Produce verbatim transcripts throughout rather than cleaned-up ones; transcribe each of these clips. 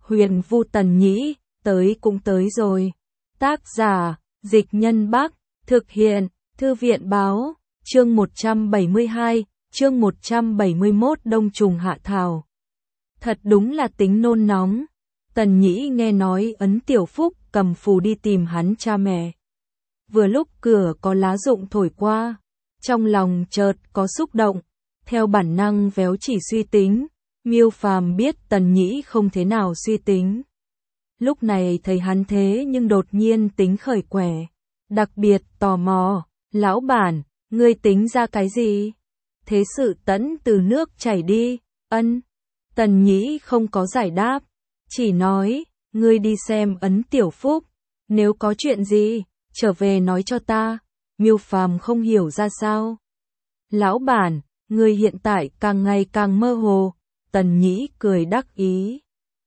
Huyền Vu Tần Nhĩ, tới cũng tới rồi. Tác giả, Dịch Nhân Bắc, thực hiện, Thư viện Báo, chương một trăm bảy mươi hai, chương một trăm bảy mươi mốt Đông Trùng Hạ Thảo. Thật đúng là tính nôn nóng. Tần Nhĩ nghe nói Ấn Tiểu Phúc cầm phù đi tìm hắn cha mẹ. Vừa lúc cửa có lá rụng thổi qua, trong lòng chợt có xúc động, theo bản năng véo chỉ suy tính. Miêu Phàm biết Tần Nhĩ không thế nào suy tính. Lúc này thấy hắn thế nhưng đột nhiên tính khởi quẻ, đặc biệt tò mò, lão bản, ngươi tính ra cái gì? Thế sự tẫn từ nước chảy đi, ân. Tần Nhĩ không có giải đáp, chỉ nói, ngươi đi xem Ấn Tiểu Phúc, nếu có chuyện gì, trở về nói cho ta. Miêu Phàm không hiểu ra sao. Lão bản, ngươi hiện tại càng ngày càng mơ hồ. Tần Nhĩ cười đắc ý.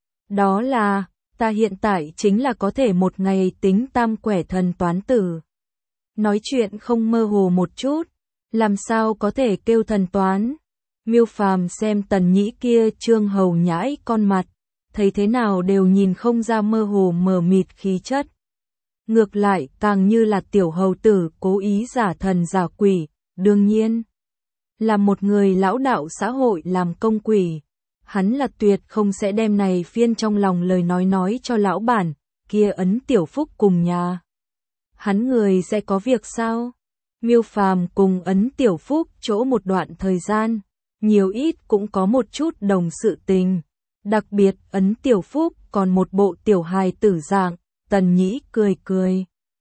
Đó là, ta hiện tại chính là có thể một ngày tính tam quẻ thần toán tử. Nói chuyện không mơ hồ một chút, làm sao có thể kêu thần toán. Miêu Phàm xem Tần Nhĩ kia trương hầu nhãi con mặt, thấy thế nào đều nhìn không ra mơ hồ mờ mịt khí chất. Ngược lại càng như là tiểu hầu tử cố ý giả thần giả quỷ, đương nhiên. Là một người lão đạo xã hội làm công quỷ, hắn là tuyệt không sẽ đem này phiên trong lòng lời nói nói cho lão bản, kia Ấn Tiểu Phúc cùng nhà. Hắn người sẽ có việc sao? Miêu Phàm cùng Ấn Tiểu Phúc chỗ một đoạn thời gian, nhiều ít cũng có một chút đồng sự tình. Đặc biệt Ấn Tiểu Phúc còn một bộ tiểu hài tử dạng, Tần Nhĩ cười cười.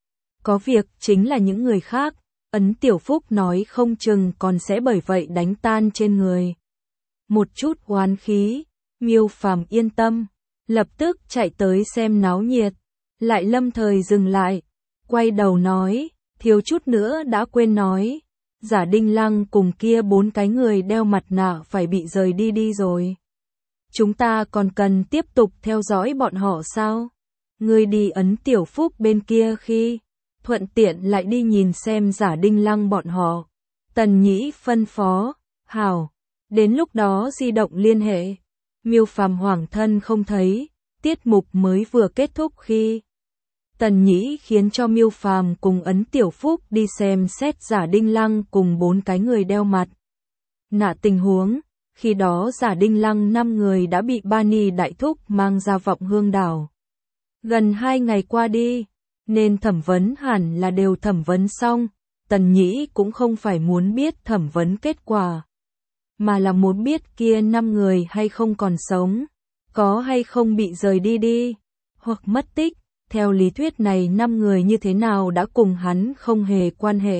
Có việc chính là những người khác, Ấn Tiểu Phúc nói không chừng còn sẽ bởi vậy đánh tan trên người. Một chút oán khí, Miêu Phàm yên tâm, lập tức chạy tới xem náo nhiệt, lại lâm thời dừng lại, quay đầu nói, thiếu chút nữa đã quên nói, Giả Đinh Lăng cùng kia bốn cái người đeo mặt nạ phải bị rời đi đi rồi. Chúng ta còn cần tiếp tục theo dõi bọn họ sao? Ngươi đi Ấn Tiểu Phúc bên kia khi, thuận tiện lại đi nhìn xem Giả Đinh Lăng bọn họ. Tần Nhĩ phân phó, hảo. Đến lúc đó di động liên hệ. Miêu Phàm hoảng thân không thấy, tiết mục mới vừa kết thúc khi Tần Nhĩ khiến cho Miêu Phàm cùng Ấn Tiểu Phúc đi xem xét Giả Đinh Lăng cùng bốn cái người đeo mặt nạ tình huống. Khi đó Giả Đinh Lăng năm người đã bị Bani Đại Thúc mang ra Vọng Hương Đảo. Gần hai ngày qua đi, nên thẩm vấn hẳn là đều thẩm vấn xong. Tần Nhĩ cũng không phải muốn biết thẩm vấn kết quả, mà là muốn biết kia năm người hay không còn sống, có hay không bị rời đi đi, hoặc mất tích. Theo lý thuyết này năm người như thế nào đã cùng hắn không hề quan hệ.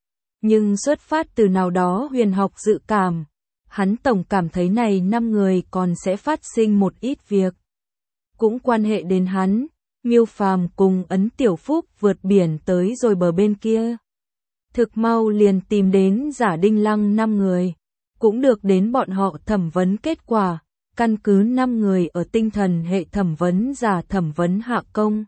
Nhưng xuất phát từ nào đó huyền học dự cảm, hắn tổng cảm thấy này năm người còn sẽ phát sinh một ít việc. Cũng quan hệ đến hắn, Miêu Phàm cùng Ấn Tiểu Phúc vượt biển tới rồi bờ bên kia. Thực mau liền tìm đến Giả Đinh Lăng năm người. Cũng được đến bọn họ thẩm vấn kết quả, căn cứ năm người ở tinh thần hệ thẩm vấn giả thẩm vấn hạ công.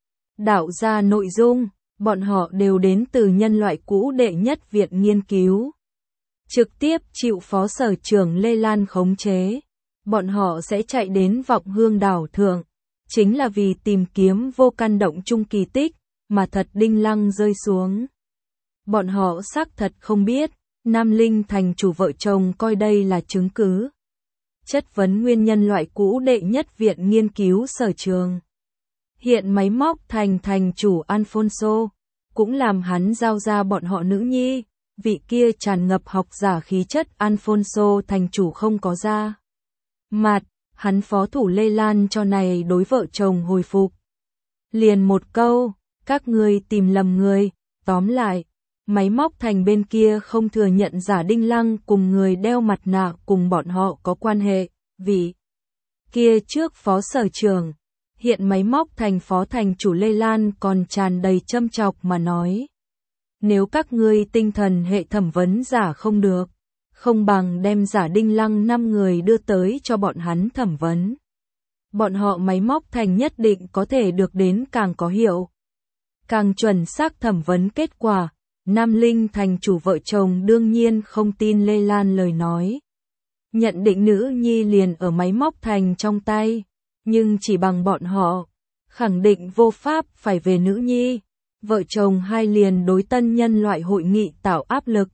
Đạo ra nội dung, bọn họ đều đến từ nhân loại cũ đệ nhất viện nghiên cứu. Trực tiếp chịu phó sở trưởng Lê Lan khống chế. Bọn họ sẽ chạy đến Vọng Hương Đảo thượng, chính là vì tìm kiếm vô căn động chung kỳ tích, mà thật Đinh Lăng rơi xuống. Bọn họ xác thật không biết. Nam Linh thành chủ vợ chồng coi đây là chứng cứ. Chất vấn nguyên nhân loại cũ đệ nhất viện nghiên cứu sở trường. Hiện máy móc thành thành chủ Alfonso, cũng làm hắn giao ra bọn họ nữ nhi, vị kia tràn ngập học giả khí chất Alfonso thành chủ không có ra. Mặt, hắn phó thủ Lê Lan cho này đối vợ chồng hồi phục. Liền một câu, các ngươi tìm lầm người, tóm lại. Máy móc thành bên kia không thừa nhận Giả Đinh Lăng cùng người đeo mặt nạ cùng bọn họ có quan hệ, vì kia trước phó sở trưởng, hiện máy móc thành phó thành chủ Lê Lan còn tràn đầy châm chọc mà nói. Nếu các ngươi tinh thần hệ thẩm vấn giả không được, không bằng đem Giả Đinh Lăng năm người đưa tới cho bọn hắn thẩm vấn. Bọn họ máy móc thành nhất định có thể được đến càng có hiệu, càng chuẩn xác thẩm vấn kết quả. Nam Linh thành chủ vợ chồng đương nhiên không tin Lê Lan lời nói. Nhận định nữ nhi liền ở máy móc thành trong tay. nhưng chỉ bằng bọn họ, khẳng định vô pháp phải về nữ nhi. Vợ chồng hai liền đối tân nhân loại hội nghị tạo áp lực,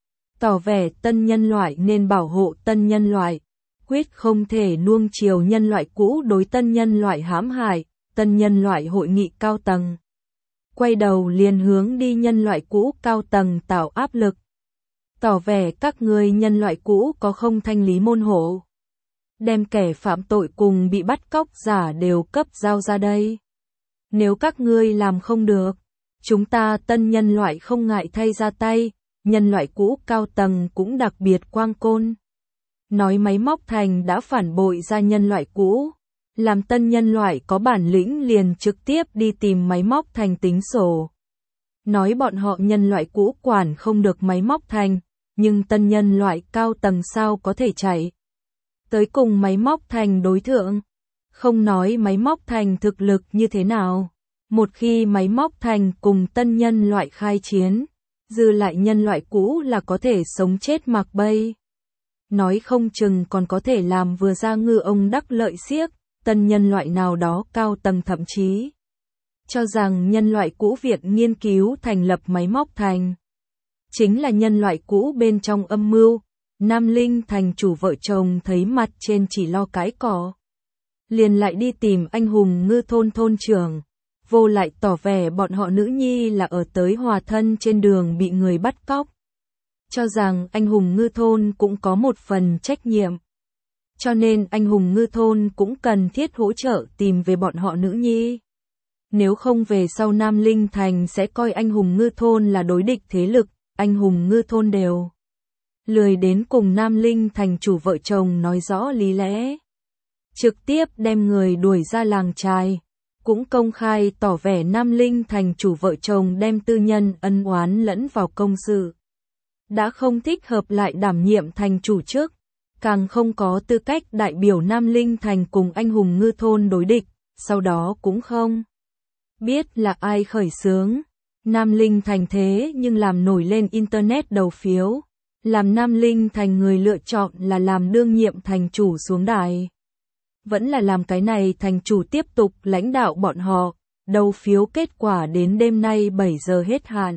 tỏ vẻ tân nhân loại nên bảo hộ tân nhân loại, quyết không thể nuông chiều nhân loại cũ đối tân nhân loại hãm hại. Tân nhân loại hội nghị cao tầng quay đầu liền hướng đi nhân loại cũ cao tầng tạo áp lực, tỏ vẻ các ngươi nhân loại cũ có không thanh lý môn hộ, đem kẻ phạm tội cùng bị bắt cóc giả đều cấp giao ra đây. Nếu các ngươi làm không được, chúng ta tân nhân loại không ngại thay ra tay. Nhân loại cũ cao tầng cũng đặc biệt quang côn, nói máy móc thành đã phản bội ra nhân loại cũ, làm tân nhân loại có bản lĩnh liền trực tiếp đi tìm máy móc thành tính sổ. Nói bọn họ nhân loại cũ quản không được máy móc thành, nhưng tân nhân loại cao tầng sao có thể chạy tới cùng máy móc thành đối thượng. Không nói máy móc thành thực lực như thế nào, một khi máy móc thành cùng tân nhân loại khai chiến, dư lại nhân loại cũ là có thể sống chết mặc bay. Nói không chừng còn có thể làm vừa ra ngư ông đắc lợi xiếc. Tân nhân loại nào đó cao tầng thậm chí cho rằng nhân loại cũ Viện nghiên cứu thành lập máy móc thành chính là nhân loại cũ bên trong âm mưu. Nam Linh thành chủ vợ chồng thấy mặt trên chỉ lo cái cỏ, liền lại đi tìm anh hùng ngư thôn thôn trưởng, vô lại tỏ vẻ bọn họ nữ nhi là ở tới hòa thân trên đường bị người bắt cóc, cho rằng anh hùng ngư thôn cũng có một phần trách nhiệm. Cho nên anh hùng ngư thôn cũng cần thiết hỗ trợ tìm về bọn họ nữ nhi. Nếu không về sau Nam Linh thành sẽ coi anh hùng ngư thôn là đối địch thế lực, anh hùng ngư thôn đều lười đến cùng Nam Linh thành chủ vợ chồng nói rõ lý lẽ. Trực tiếp đem người đuổi ra làng trài, cũng công khai tỏ vẻ Nam Linh thành chủ vợ chồng đem tư nhân ân oán lẫn vào công sự. Đã không thích hợp lại đảm nhiệm thành chủ trước, càng không có tư cách đại biểu Nam Linh thành cùng anh hùng ngư thôn đối địch, sau đó cũng không biết là ai khởi xướng. Nam Linh thành thế nhưng làm nổi lên Internet đầu phiếu, làm Nam Linh thành người lựa chọn là làm đương nhiệm thành chủ xuống đài. Vẫn là làm cái này thành chủ tiếp tục lãnh đạo bọn họ, đầu phiếu kết quả đến đêm nay bảy giờ hết hạn.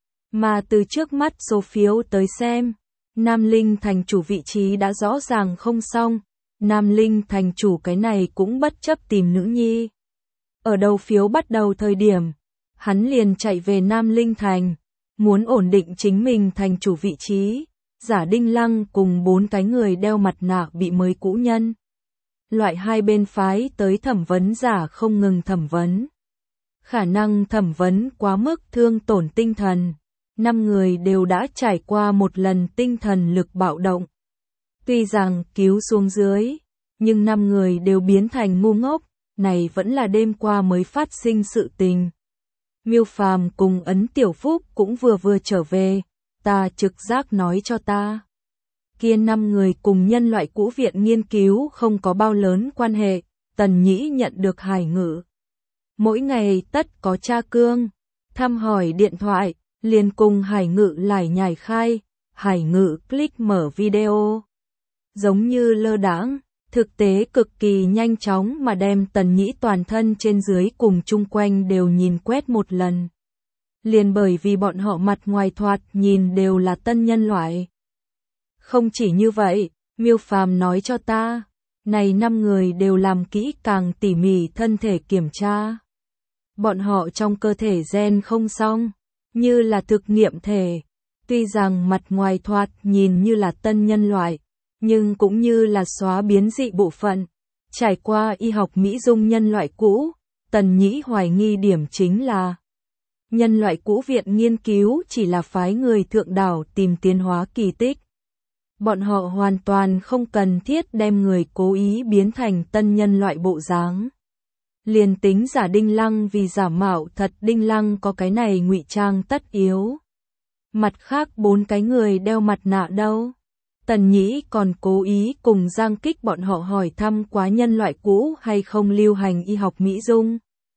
Mà từ trước mắt số phiếu tới xem, Nam Linh thành chủ vị trí đã rõ ràng không xong, Nam Linh thành chủ cái này cũng bất chấp tìm nữ nhi. Ở đầu phiếu bắt đầu thời điểm, hắn liền chạy về Nam Linh thành, muốn ổn định chính mình thành chủ vị trí. Giả Đinh Lăng cùng bốn cái người đeo mặt nạ bị mới cũ nhân loại hai bên phái tới thẩm vấn giả không ngừng thẩm vấn. Khả năng thẩm vấn quá mức thương tổn tinh thần, năm người đều đã trải qua một lần tinh thần lực bạo động. Tuy rằng cứu xuống dưới, nhưng năm người đều biến thành ngu ngốc, này vẫn là đêm qua mới phát sinh sự tình. Miêu Phàm cùng Ấn Tiểu Phúc cũng vừa vừa trở về, ta trực giác nói cho ta. Kia năm người cùng nhân loại cũ Viện nghiên cứu không có bao lớn quan hệ, Tần Nhĩ nhận được Hải Ngự. Mỗi ngày tất có tra cương, thăm hỏi điện thoại, liền cùng Hải Ngự lải nhải khai, Hải Ngự click mở video. Giống như lơ đãng, thực tế cực kỳ nhanh chóng mà đem Tần Nhĩ toàn thân trên dưới cùng chung quanh đều nhìn quét một lần. Liền bởi vì bọn họ mặt ngoài thoạt nhìn đều là tân nhân loại. Không chỉ như vậy, Miêu Phàm nói cho ta, này năm người đều làm kỹ càng tỉ mỉ thân thể kiểm tra. Bọn họ trong cơ thể gen không xong, như là thực nghiệm thể. Tuy rằng mặt ngoài thoạt nhìn như là tân nhân loại, nhưng cũng như là xóa biến dị bộ phận. Trải qua y học mỹ dung nhân loại cũ, Tần Nhĩ hoài nghi điểm chính là nhân loại cũ Viện nghiên cứu chỉ là phái người thượng đảo tìm tiến hóa kỳ tích. Bọn họ hoàn toàn không cần thiết đem người cố ý biến thành tân nhân loại bộ dáng. Liền tính Giả Đinh Lăng vì giả mạo thật Đinh Lăng có cái này ngụy trang tất yếu. Mặt khác bốn cái người đeo mặt nạ đâu? Tần Nhĩ còn cố ý cùng Giang Kích bọn họ hỏi thăm quá nhân loại cũ hay không lưu hành y học mỹ dung.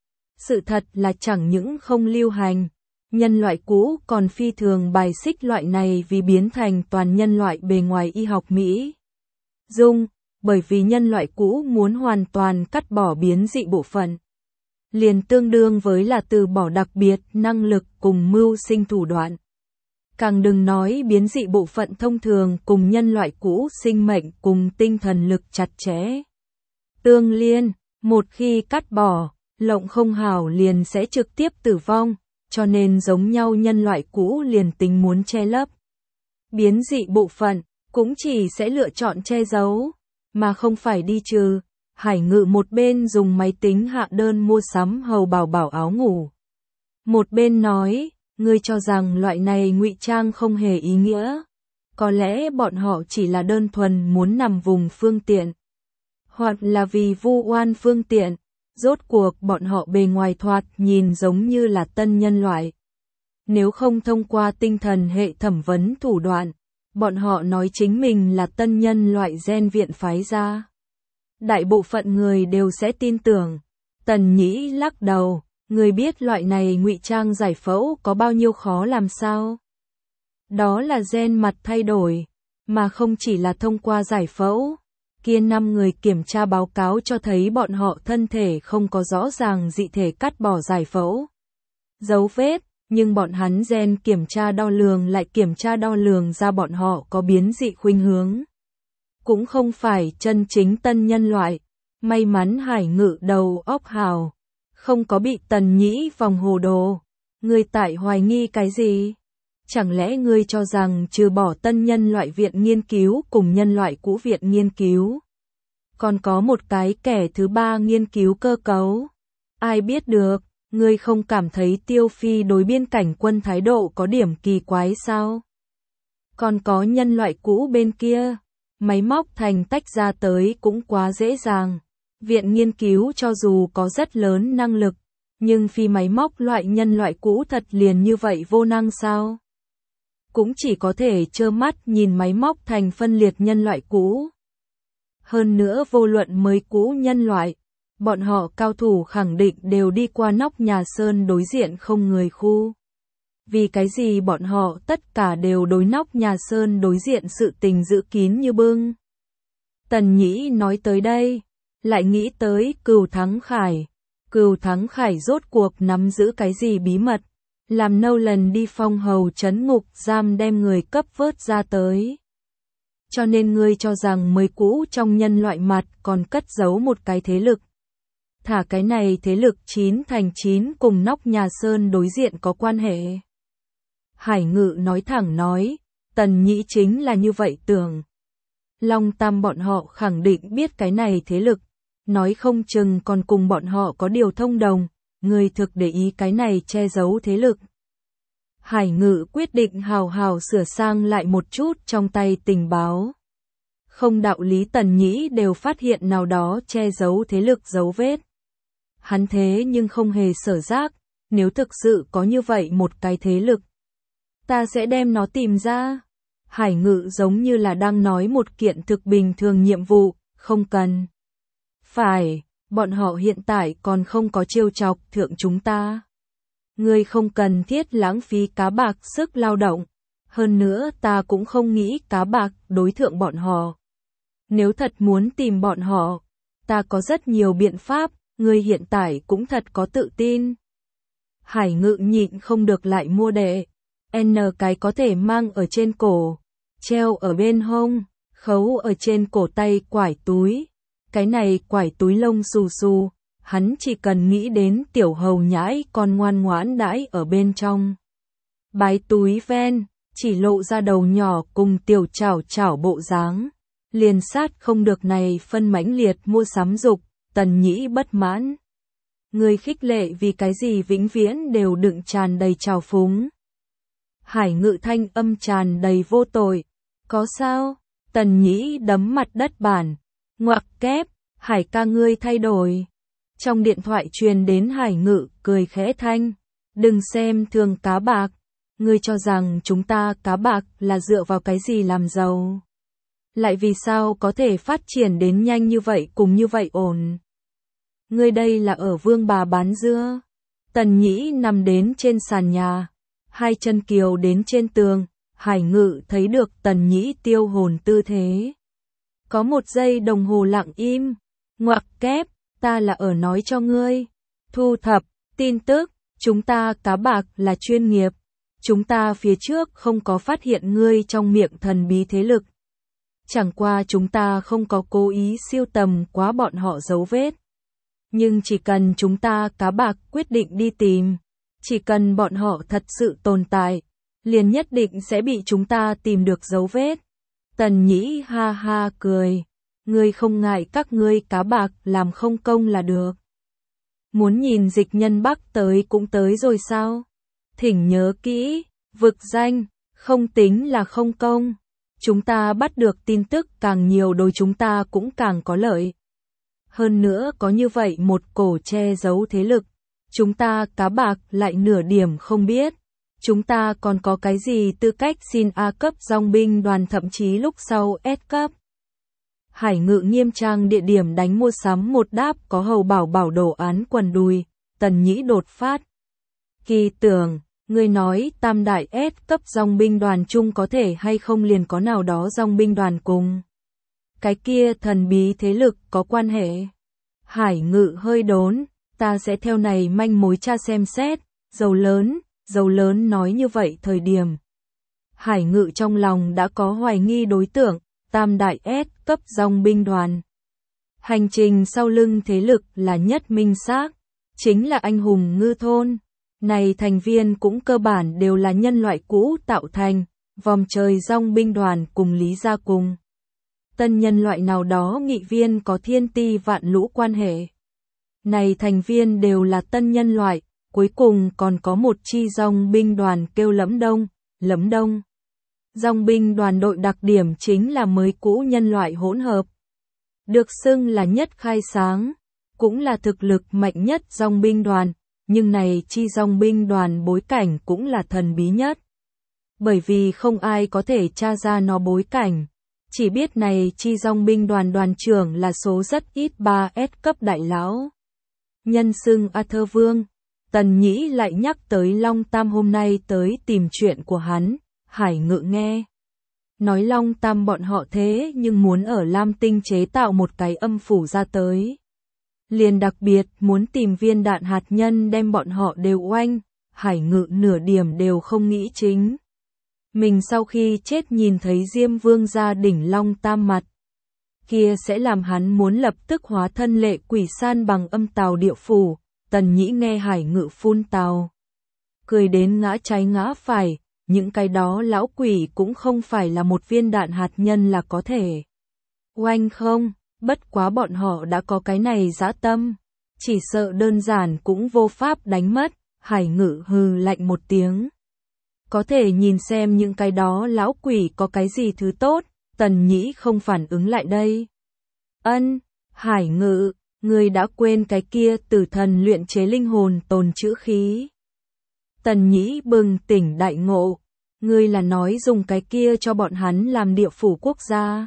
Sự thật là chẳng những không lưu hành, nhân loại cũ còn phi thường bài xích loại này vì biến thành toàn nhân loại bề ngoài y học mỹ dung. bởi vì nhân loại cũ muốn hoàn toàn cắt bỏ biến dị bộ phận. Liền tương đương với là từ bỏ đặc biệt năng lực cùng mưu sinh thủ đoạn. Càng đừng nói biến dị bộ phận thông thường cùng nhân loại cũ sinh mệnh cùng tinh thần lực chặt chẽ. Tương liên, một khi cắt bỏ, lộng không hảo liền sẽ trực tiếp tử vong, cho nên giống nhau nhân loại cũ liền tính muốn che lấp. Biến dị bộ phận, cũng chỉ sẽ lựa chọn che giấu, mà không phải đi trừ. Hải Ngự một bên dùng máy tính hạ đơn mua sắm hầu bảo bảo áo ngủ. Một bên nói, ngươi cho rằng loại này ngụy trang không hề ý nghĩa. Có lẽ bọn họ chỉ là đơn thuần muốn nằm vùng phương tiện. Hoặc là vì vu oan phương tiện. Rốt cuộc bọn họ bề ngoài thoạt nhìn giống như là tân nhân loại. Nếu không thông qua tinh thần hệ thẩm vấn thủ đoạn, bọn họ nói chính mình là tân nhân loại gen viện phái ra. Đại bộ phận người đều sẽ tin tưởng. Tần Nhĩ lắc đầu, người biết loại này ngụy trang giải phẫu có bao nhiêu khó làm sao? Đó là gen mặt thay đổi, mà không chỉ là thông qua giải phẫu. Kia năm người kiểm tra báo cáo cho thấy bọn họ thân thể không có rõ ràng dị thể cắt bỏ giải phẫu. Dấu vết, nhưng bọn hắn gen kiểm tra đo lường lại kiểm tra đo lường ra bọn họ có biến dị khuynh hướng. Cũng không phải chân chính tân nhân loại. May mắn Hải Ngự đầu óc hào, không có bị Tần Nhĩ vòng hồ đồ. Ngươi tại hoài nghi cái gì? Chẳng lẽ ngươi cho rằng trừ bỏ tân nhân loại viện nghiên cứu cùng nhân loại cũ viện nghiên cứu, còn có một cái kẻ thứ ba nghiên cứu cơ cấu? Ai biết được, ngươi không cảm thấy Tiêu Phi đối biên cảnh quân thái độ có điểm kỳ quái sao? Còn có nhân loại cũ bên kia, máy móc thành tách ra tới cũng quá dễ dàng. Viện nghiên cứu cho dù có rất lớn năng lực, nhưng phi máy móc loại nhân loại cũ thật liền như vậy vô năng sao? Cũng chỉ có thể trơ mắt nhìn máy móc thành phân liệt nhân loại cũ. Hơn nữa vô luận mới cũ nhân loại, bọn họ cao thủ khẳng định đều đi qua nóc nhà sơn đối diện không người khu. Vì cái gì bọn họ tất cả đều đối nóc nhà sơn đối diện sự tình giữ kín như bưng? Tần Nhĩ nói tới đây, lại nghĩ tới Cửu Thắng Khải. Cửu Thắng Khải rốt cuộc nắm giữ cái gì bí mật, làm Nolan đi phong hầu trấn ngục giam đem người cấp vớt ra tới. Cho nên ngươi cho rằng mới cũ trong nhân loại mặt còn cất giấu một cái thế lực. Thả cái này thế lực chín thành chín cùng nóc nhà sơn đối diện có quan hệ. Hải Ngự nói thẳng nói, Tần Nhĩ chính là như vậy tưởng. Long Tam bọn họ khẳng định biết cái này thế lực, nói không chừng còn cùng bọn họ có điều thông đồng, người thực để ý cái này che giấu thế lực. Hải Ngự quyết định hào hào sửa sang lại một chút trong tay tình báo. Không đạo lý Tần Nhĩ đều phát hiện nào đó che giấu thế lực dấu vết. Hắn thế nhưng không hề sở giác, nếu thực sự có như vậy một cái thế lực, ta sẽ đem nó tìm ra. Hải Ngự giống như là đang nói một kiện thực bình thường nhiệm vụ, không cần. Phải, bọn họ hiện tại còn không có trêu chọc thượng chúng ta. Ngươi không cần thiết lãng phí cá bạc sức lao động, hơn nữa ta cũng không nghĩ cá bạc đối thượng bọn họ. Nếu thật muốn tìm bọn họ, ta có rất nhiều biện pháp, ngươi hiện tại cũng thật có tự tin. Hải Ngự nhịn không được lại mua đệ, N cái có thể mang ở trên cổ, treo ở bên hông, khấu ở trên cổ tay quải túi. Cái này quải túi lông xù xù, hắn chỉ cần nghĩ đến tiểu hầu nhãi con ngoan ngoãn đãi ở bên trong. Bái túi ven, chỉ lộ ra đầu nhỏ cùng tiểu chảo chảo bộ dáng. Liền sát không được này phân mãnh liệt mua sắm dục, Tần Nhĩ bất mãn. Người khích lệ vì cái gì vĩnh viễn đều đựng tràn đầy trào phúng. Hải Ngự thanh âm tràn đầy vô tội. Có sao? Tần Nhĩ đấm mặt đất bàn. Ngoặc kép, Hải ca ngươi thay đổi. Trong điện thoại truyền đến Hải Ngự cười khẽ thanh. Đừng xem thường cá bạc. Ngươi cho rằng chúng ta cá bạc là dựa vào cái gì làm giàu? Lại vì sao có thể phát triển đến nhanh như vậy cùng như vậy ổn? Ngươi đây là ở Vương Bà bán dưa. Tần Nhĩ nằm đến trên sàn nhà, hai chân kiều đến trên tường. Hải Ngự thấy được Tần Nhĩ tiêu hồn tư thế. Có một giây đồng hồ lặng im. Ngoặc kép, ta là ở nói cho ngươi. Thu thập, tin tức, chúng ta cá bạc là chuyên nghiệp. Chúng ta phía trước không có phát hiện ngươi trong miệng thần bí thế lực. Chẳng qua chúng ta không có cố ý siêu tầm quá bọn họ dấu vết. Nhưng chỉ cần chúng ta cá bạc quyết định đi tìm, chỉ cần bọn họ thật sự tồn tại, liền nhất định sẽ bị chúng ta tìm được dấu vết. Tần Nhĩ ha ha cười. Ngươi không ngại các ngươi cá bạc làm không công là được. Muốn nhìn dịch nhân Bắc tới cũng tới rồi sao? Thỉnh nhớ kỹ, vực danh, không tính là không công. Chúng ta bắt được tin tức càng nhiều đối chúng ta cũng càng có lợi. Hơn nữa có như vậy một cổ che giấu thế lực, chúng ta cá bạc lại nửa điểm không biết. Chúng ta còn có cái gì tư cách xin A cấp dòng binh đoàn thậm chí lúc sau S cấp. Hải Ngự nghiêm trang địa điểm đánh mua sắm một đáp có hầu bảo bảo đồ án quần đùi, Tần Nhĩ đột phát. Kỳ tưởng, ngươi nói tam đại S cấp dòng binh đoàn chung có thể hay không liền có nào đó dòng binh đoàn cùng. Cái kia thần bí thế lực có quan hệ. Hải Ngự hơi đốn, ta sẽ theo này manh mối tra xem xét, dầu lớn, dầu lớn nói như vậy thời điểm. Hải Ngự trong lòng đã có hoài nghi đối tượng, tam đại S cấp dòng binh đoàn. Hành trình sau lưng thế lực là nhất minh xác, chính là anh hùng ngư thôn. Này thành viên cũng cơ bản đều là nhân loại cũ tạo thành, vòng trời dòng binh đoàn cùng Lý Gia cùng. Tân nhân loại nào đó nghị viên có thiên ti vạn lũ quan hệ. Này thành viên đều là tân nhân loại, cuối cùng còn có một chi dòng binh đoàn kêu Lẫm Đông, Lẫm Đông. Dòng binh đoàn đội đặc điểm chính là mới cũ nhân loại hỗn hợp. Được xưng là nhất khai sáng, cũng là thực lực mạnh nhất dòng binh đoàn, nhưng này chi dòng binh đoàn bối cảnh cũng là thần bí nhất. Bởi vì không ai có thể tra ra nó bối cảnh, chỉ biết này chi dòng binh đoàn đoàn trưởng là số rất ít ba S cấp đại lão. Nhân xưng A Thơ Vương, Tần Nhĩ lại nhắc tới Long Tam hôm nay tới tìm chuyện của hắn. Hải Ngự nghe nói Long Tam bọn họ thế nhưng muốn ở Lam Tinh chế tạo một cái âm phủ ra tới. Liền đặc biệt muốn tìm viên đạn hạt nhân đem bọn họ đều oanh. Hải Ngự nửa điểm đều không nghĩ chính. Mình sau khi chết nhìn thấy Diêm Vương gia đỉnh Long Tam mặt, kia sẽ làm hắn muốn lập tức hóa thân lệ quỷ san bằng âm tào địa phủ. Tần Nhĩ nghe Hải Ngự phun tào, cười đến ngã trái ngã phải. Những cái đó lão quỷ cũng không phải là một viên đạn hạt nhân là có thể oanh không, bất quá bọn họ đã có cái này dã tâm, chỉ sợ đơn giản cũng vô pháp đánh mất. Hải Ngự hừ lạnh một tiếng. Có thể nhìn xem những cái đó lão quỷ có cái gì thứ tốt. Tần Nhĩ không phản ứng lại đây. Ân, Hải Ngự, ngươi đã quên cái kia tử thần luyện chế linh hồn tồn trữ khí. Tần Nhĩ bừng tỉnh đại ngộ, ngươi là nói dùng cái kia cho bọn hắn làm địa phủ quốc gia.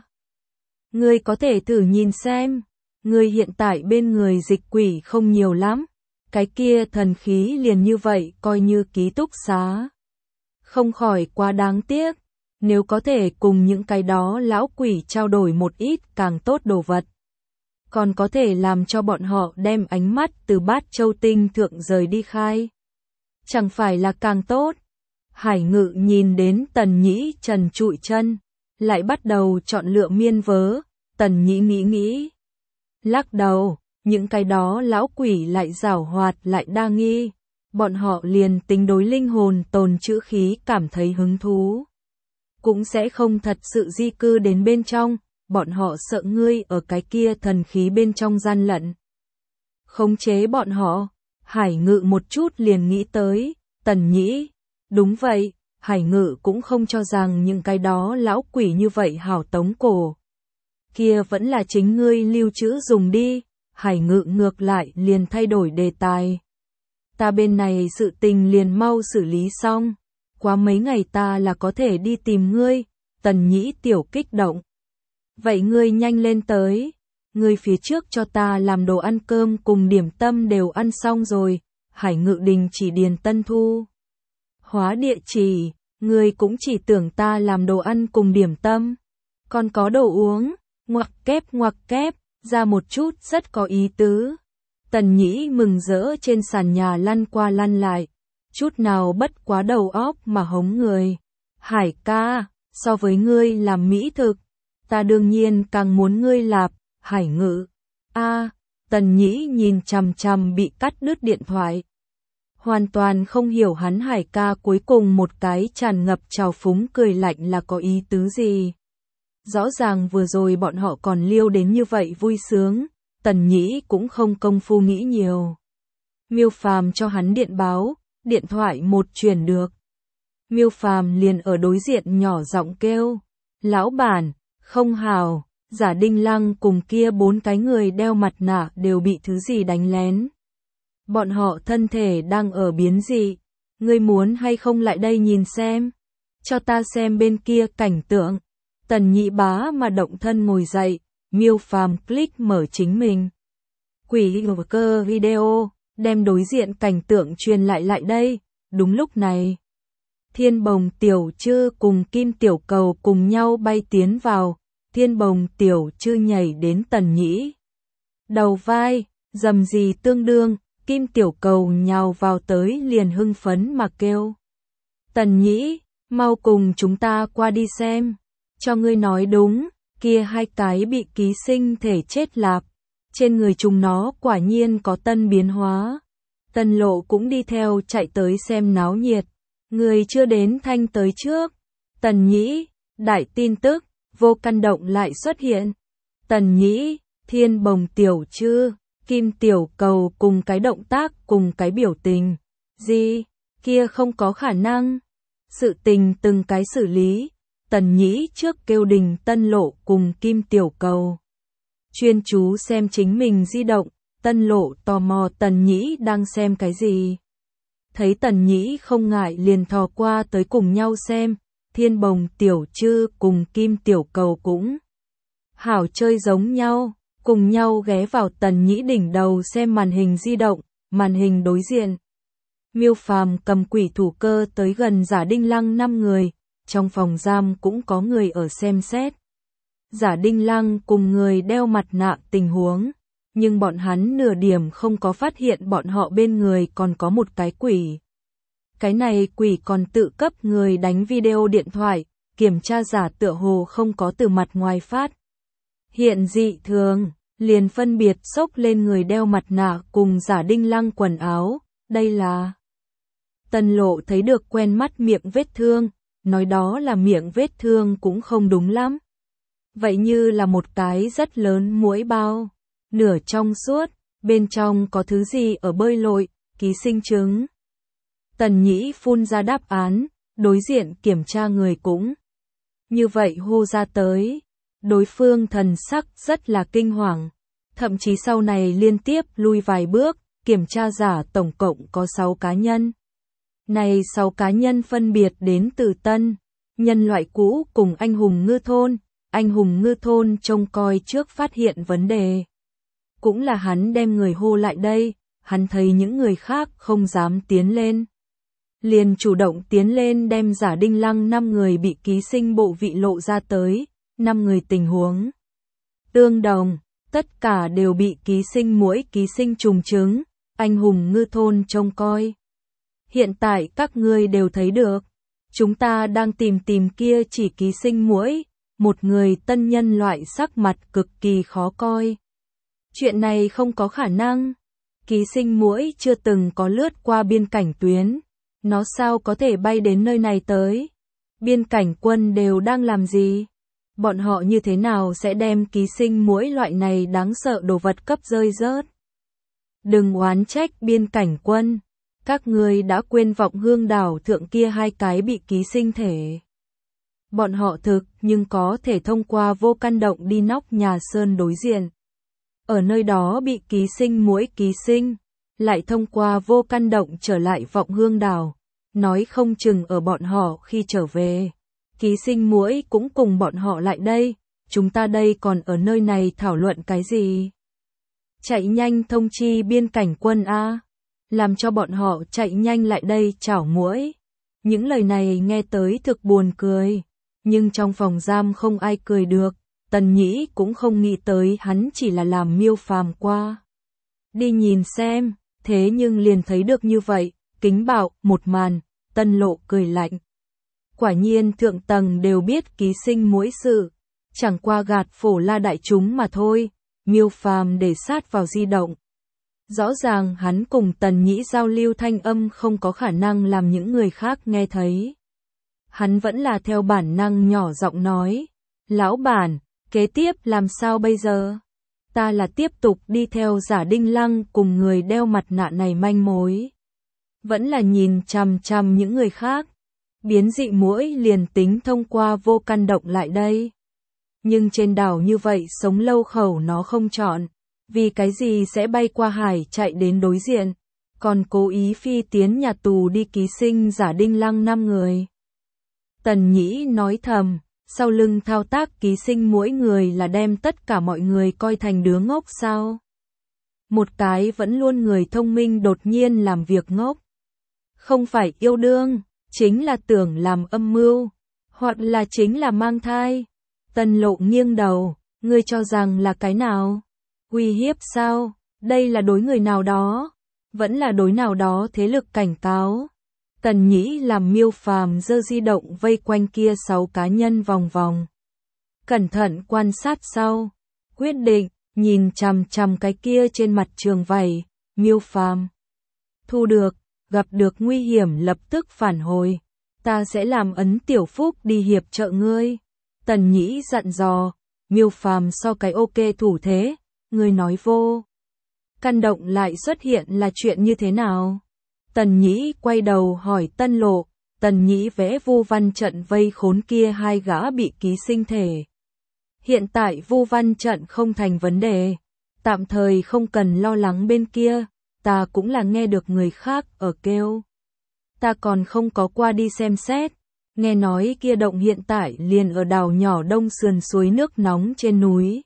Ngươi có thể thử nhìn xem, ngươi hiện tại bên người dịch quỷ không nhiều lắm, cái kia thần khí liền như vậy coi như ký túc xá. Không khỏi quá đáng tiếc, nếu có thể cùng những cái đó lão quỷ trao đổi một ít càng tốt đồ vật. Còn có thể làm cho bọn họ đem ánh mắt từ Bát Châu Tinh thượng rời đi khai. Chẳng phải là càng tốt. Hải Ngự nhìn đến Tần Nhĩ trần trụi chân, lại bắt đầu chọn lựa miên vớ. Tần Nhĩ nghĩ nghĩ, lắc đầu, những cái đó lão quỷ lại giảo hoạt lại đa nghi, bọn họ liền tính đối linh hồn tồn trữ khí cảm thấy hứng thú, cũng sẽ không thật sự di cư đến bên trong, bọn họ sợ ngươi ở cái kia thần khí bên trong gian lận. Khống chế bọn họ. Hải Ngự một chút liền nghĩ tới, Tần Nhĩ, đúng vậy, Hải Ngự cũng không cho rằng những cái đó lão quỷ như vậy hảo tống cổ. Kia vẫn là chính ngươi lưu trữ dùng đi. Hải Ngự ngược lại liền thay đổi đề tài. Ta bên này sự tình liền mau xử lý xong, quá mấy ngày ta là có thể đi tìm ngươi. Tần Nhĩ tiểu kích động. Vậy ngươi nhanh lên tới, ngươi phía trước cho ta làm đồ ăn cơm cùng điểm tâm đều ăn xong rồi. Hải Ngự đình chỉ điền tân thu hóa địa chỉ, ngươi cũng chỉ tưởng ta làm đồ ăn cùng điểm tâm, còn có đồ uống. Ngoặc kép ngoặc kép, ra một chút rất có ý tứ. Tần Nhĩ mừng rỡ trên sàn nhà lăn qua lăn lại, chút nào bất quá đầu óc mà hống người. Hải ca, so với ngươi làm mỹ thực, ta đương nhiên càng muốn ngươi lạp, Hải Ngự. A, Tần Nhĩ nhìn chằm chằm bị cắt đứt điện thoại. Hoàn toàn không hiểu hắn Hải ca cuối cùng một cái tràn ngập trào phúng cười lạnh là có ý tứ gì. Rõ ràng vừa rồi bọn họ còn liêu đến như vậy vui sướng, Tần Nhĩ cũng không công phu nghĩ nhiều. Miêu Phàm cho hắn điện báo, điện thoại một truyền được. Miêu Phàm liền ở đối diện nhỏ giọng kêu, lão bản, không hào, Giả Đinh Lăng cùng kia bốn cái người đeo mặt nạ đều bị thứ gì đánh lén. Bọn họ thân thể đang ở biến dị, ngươi muốn hay không lại đây nhìn xem, cho ta xem bên kia cảnh tượng. Tần Nhĩ bá mà động thân ngồi dậy, Miêu Phàm click mở chính mình. Quỷ cơ video, đem đối diện cảnh tượng truyền lại lại đây, đúng lúc này. Thiên Bồng Tiểu Trư cùng Kim Tiểu Cầu cùng nhau bay tiến vào, Thiên Bồng Tiểu Trư nhảy đến Tần Nhĩ. Đầu vai, dầm gì tương đương, Kim Tiểu Cầu nhào vào tới liền hưng phấn mà kêu. Tần Nhĩ, mau cùng chúng ta qua đi xem. Cho ngươi nói đúng, kia hai cái bị ký sinh thể chết lạp. Trên người chúng nó quả nhiên có tân biến hóa. Tần Lộ cũng đi theo chạy tới xem náo nhiệt. Người chưa đến thanh tới trước. Tần Nhĩ, đại tin tức, vô căn động lại xuất hiện. Tần Nhĩ, Thiên Bồng Tiểu Trư, Kim Tiểu Cầu cùng cái động tác cùng cái biểu tình. Gì, kia không có khả năng. Sự tình từng cái xử lý. Tần Nhĩ trước kêu Đình Tân Lộ cùng Kim Tiểu Cầu. Chuyên chú xem chính mình di động, Tân Lộ tò mò Tần Nhĩ đang xem cái gì. Thấy Tần Nhĩ không ngại liền thò qua tới cùng nhau xem, Thiên Bồng Tiểu Trư cùng Kim Tiểu Cầu cũng hảo chơi giống nhau, cùng nhau ghé vào Tần Nhĩ đỉnh đầu xem màn hình di động, màn hình đối diện. Miêu Phàm cầm quỷ thủ cơ tới gần Giả Đinh Lăng năm người, trong phòng giam cũng có người ở xem xét. Giả Đinh Lăng cùng người đeo mặt nạ tình huống, nhưng bọn hắn nửa điểm không có phát hiện bọn họ bên người còn có một cái quỷ. Cái này quỷ còn tự cấp người đánh video điện thoại, kiểm tra giả tựa hồ không có từ mặt ngoài phát. Hiện dị thường, liền phân biệt xốc lên người đeo mặt nạ cùng Giả Đinh Lăng quần áo, đây là... Tần Lộ thấy được quen mắt miệng vết thương, nói đó là miệng vết thương cũng không đúng lắm. Vậy như là một cái rất lớn muỗi bao, nửa trong suốt, bên trong có thứ gì ở bơi lội, ký sinh trứng. Tần Nhĩ phun ra đáp án, đối diện kiểm tra người cũng như vậy hô ra tới. Đối phương thần sắc rất là kinh hoàng, thậm chí sau này liên tiếp lui vài bước, kiểm tra giả tổng cộng có sáu cá nhân. Này sáu cá nhân phân biệt đến từ Tân, nhân loại cũ cùng anh hùng ngư thôn, anh hùng ngư thôn trông coi trước phát hiện vấn đề. Cũng là hắn đem người hô lại đây, hắn thấy những người khác không dám tiến lên. Liền chủ động tiến lên đem Giả Đinh Lăng năm người bị ký sinh bộ vị lộ ra tới, năm người tình huống tương đồng, tất cả đều bị ký sinh muỗi ký sinh trùng trứng, anh hùng ngư thôn trông coi. Hiện tại các ngươi đều thấy được, chúng ta đang tìm tìm kia chỉ ký sinh muỗi, một người tân nhân loại sắc mặt cực kỳ khó coi. Chuyện này không có khả năng, ký sinh muỗi chưa từng có lướt qua biên cảnh tuyến, nó sao có thể bay đến nơi này tới? Biên cảnh quân đều đang làm gì? Bọn họ như thế nào sẽ đem ký sinh muỗi loại này đáng sợ đồ vật cấp rơi rớt? Đừng oán trách biên cảnh quân, các ngươi đã quên Vọng Hương đảo thượng kia hai cái bị ký sinh thể. Bọn họ thực nhưng có thể thông qua vô căn động đi nóc nhà sơn đối diện. Ở nơi đó bị ký sinh muỗi ký sinh, lại thông qua vô căn động trở lại Vọng Hương đảo, nói không chừng ở bọn họ khi trở về. Ký sinh muỗi cũng cùng bọn họ lại đây, chúng ta đây còn ở nơi này thảo luận cái gì? Chạy nhanh thông chi biên cảnh quân A, làm cho bọn họ chạy nhanh lại đây chảo muỗi. Những lời này nghe tới thực buồn cười, nhưng trong phòng giam không ai cười được, Tần Nhĩ cũng không nghĩ tới hắn chỉ là làm Miêu Phàm qua đi nhìn xem, thế nhưng liền thấy được như vậy, kính bạo, một màn, Tân Lộ cười lạnh. Quả nhiên thượng tầng đều biết ký sinh mỗi sự, chẳng qua gạt phổ la đại chúng mà thôi. Miêu Phàm để sát vào di động. Rõ ràng hắn cùng Tần Nhĩ giao lưu thanh âm không có khả năng làm những người khác nghe thấy. Hắn vẫn là theo bản năng nhỏ giọng nói, lão bản, kế tiếp làm sao bây giờ? Ta là tiếp tục đi theo Giả Đinh Lăng cùng người đeo mặt nạ này manh mối. Vẫn là nhìn chằm chằm những người khác. Biến dị muỗi liền tính thông qua vô căn động lại đây. Nhưng trên đảo như vậy sống lâu khẩu nó không chọn. Vì cái gì sẽ bay qua hải chạy đến đối diện. Còn cố ý phi tiến nhà tù đi ký sinh Giả Đinh Lăng năm người. Tần Nhĩ nói thầm. Sau lưng thao tác ký sinh mỗi người là đem tất cả mọi người coi thành đứa ngốc sao? Một cái vẫn luôn người thông minh đột nhiên làm việc ngốc. Không phải yêu đương, chính là tưởng làm âm mưu, hoặc là chính là mang thai. Tân Lộ nghiêng đầu, ngươi cho rằng là cái nào? Uy hiếp sao? Đây là đối người nào đó? Vẫn là đối nào đó thế lực cảnh cáo? Tần Nhĩ làm Miêu Phàm giơ di động vây quanh kia sáu cá nhân vòng vòng. Cẩn thận quan sát sau, quyết định, nhìn chằm chằm cái kia trên mặt trường vảy, Miêu Phàm. Thu được, gặp được nguy hiểm lập tức phản hồi, ta sẽ làm ấn tiểu phúc đi hiệp trợ ngươi. Tần Nhĩ dặn dò, Miêu Phàm so cái ok thủ thế, ngươi nói vô. Căn động lại xuất hiện là chuyện như thế nào? Tần Nhĩ quay đầu hỏi Tân Lộ, Tần Nhĩ vẽ vu văn trận vây khốn kia hai gã bị ký sinh thể. Hiện tại vu văn trận không thành vấn đề, tạm thời không cần lo lắng bên kia, ta cũng là nghe được người khác ở kêu. Ta còn không có qua đi xem xét, nghe nói kia động hiện tại liền ở đảo nhỏ đông sườn suối nước nóng trên núi.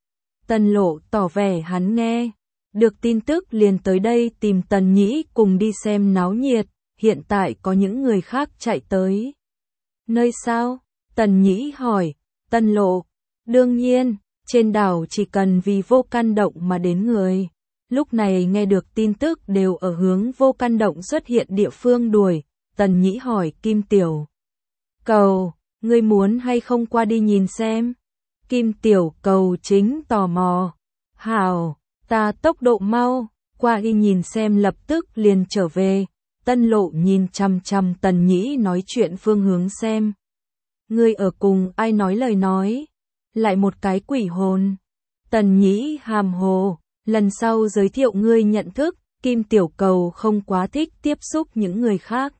Tân Lộ tỏ vẻ hắn nghe. Được tin tức liền tới đây tìm Tần Nhĩ cùng đi xem náo nhiệt, hiện tại có những người khác chạy tới. Nơi sao? Tần Nhĩ hỏi, Tân Lộ. Đương nhiên, trên đảo chỉ cần vì vô căn động mà đến người. Lúc này nghe được tin tức đều ở hướng vô căn động xuất hiện địa phương đuổi. Tần Nhĩ hỏi Kim Tiểu Cầu, ngươi muốn hay không qua đi nhìn xem? Kim Tiểu Cầu chính tò mò. Hảo. Ta tốc độ mau, qua đi nhìn xem lập tức liền trở về. Tân Lộ nhìn chằm chằm Tần Nhĩ nói chuyện phương hướng xem. Ngươi ở cùng ai nói lời nói? Lại một cái quỷ hồn. Tần Nhĩ hàm hồ, lần sau giới thiệu ngươi nhận thức, Kim Tiểu Cầu không quá thích tiếp xúc những người khác.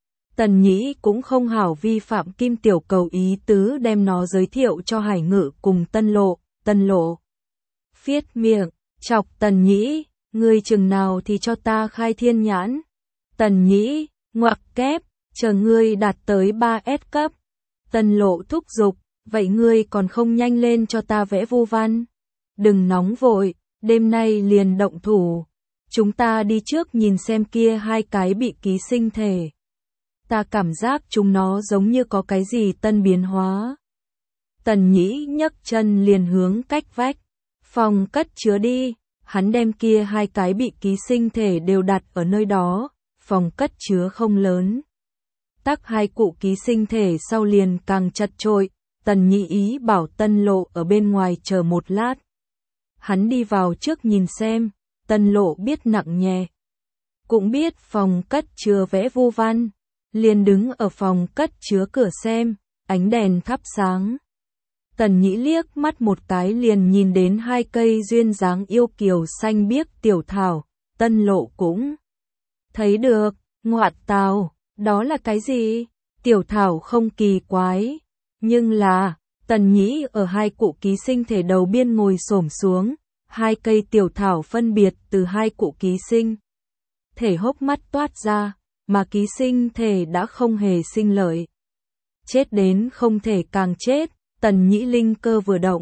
Tần Nhĩ cũng không hảo vi phạm Kim Tiểu Cầu ý tứ đem nó giới thiệu cho Hải Ngự cùng Tân Lộ. Tân Lộ phiết miệng. Chọc Tần Nhĩ, ngươi chừng nào thì cho ta khai thiên nhãn. Tần Nhĩ, ngoặc kép, chờ ngươi đạt tới ba S cấp. Tân Lộ thúc giục, vậy ngươi còn không nhanh lên cho ta vẽ vu văn. Đừng nóng vội, đêm nay liền động thủ. Chúng ta đi trước nhìn xem kia hai cái bị ký sinh thể. Ta cảm giác chúng nó giống như có cái gì tân biến hóa. Tần Nhĩ nhấc chân liền hướng cách vách. Phòng cất chứa đi, hắn đem kia hai cái bị ký sinh thể đều đặt ở nơi đó, phòng cất chứa không lớn. Tắc hai cụ ký sinh thể sau liền càng chật chội, Tần Nhĩ ý bảo Tân Lộ ở bên ngoài chờ một lát. Hắn đi vào trước nhìn xem, Tân Lộ biết nặng nhẹ. Cũng biết phòng cất chứa vẽ vu văn, liền đứng ở phòng cất chứa cửa xem, ánh đèn thắp sáng. Tần Nhĩ liếc mắt một cái liền nhìn đến hai cây duyên dáng yêu kiều xanh biếc tiểu thảo, Tân Lộ cũng thấy được, ngoạn tào, đó là cái gì? Tiểu thảo không kỳ quái, nhưng là, Tần Nhĩ ở hai cụ ký sinh thể đầu biên ngồi xổm xuống, hai cây tiểu thảo phân biệt từ hai cụ ký sinh thể hốc mắt toát ra, mà ký sinh thể đã không hề sinh lợi. Chết đến không thể càng chết. Tần Nhĩ linh cơ vừa động,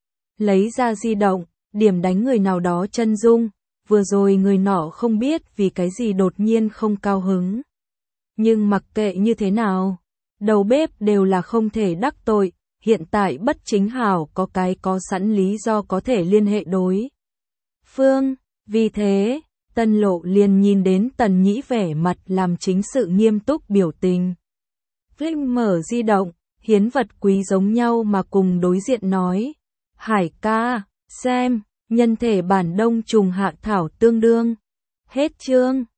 lấy ra di động, điểm đánh người nào đó chân dung, vừa rồi người nọ không biết vì cái gì đột nhiên không cao hứng. Nhưng mặc kệ như thế nào, đầu bếp đều là không thể đắc tội, hiện tại bất chính hảo có cái có sẵn lý do có thể liên hệ đối phương, vì thế, Tân Lộ liền nhìn đến Tần Nhĩ vẻ mặt làm chính sự nghiêm túc biểu tình. Vinh mở di động, hiến vật quý giống nhau mà cùng đối diện nói, Hải ca, xem, nhân thể bản đông trùng hạ thảo tương đương. Hết chương.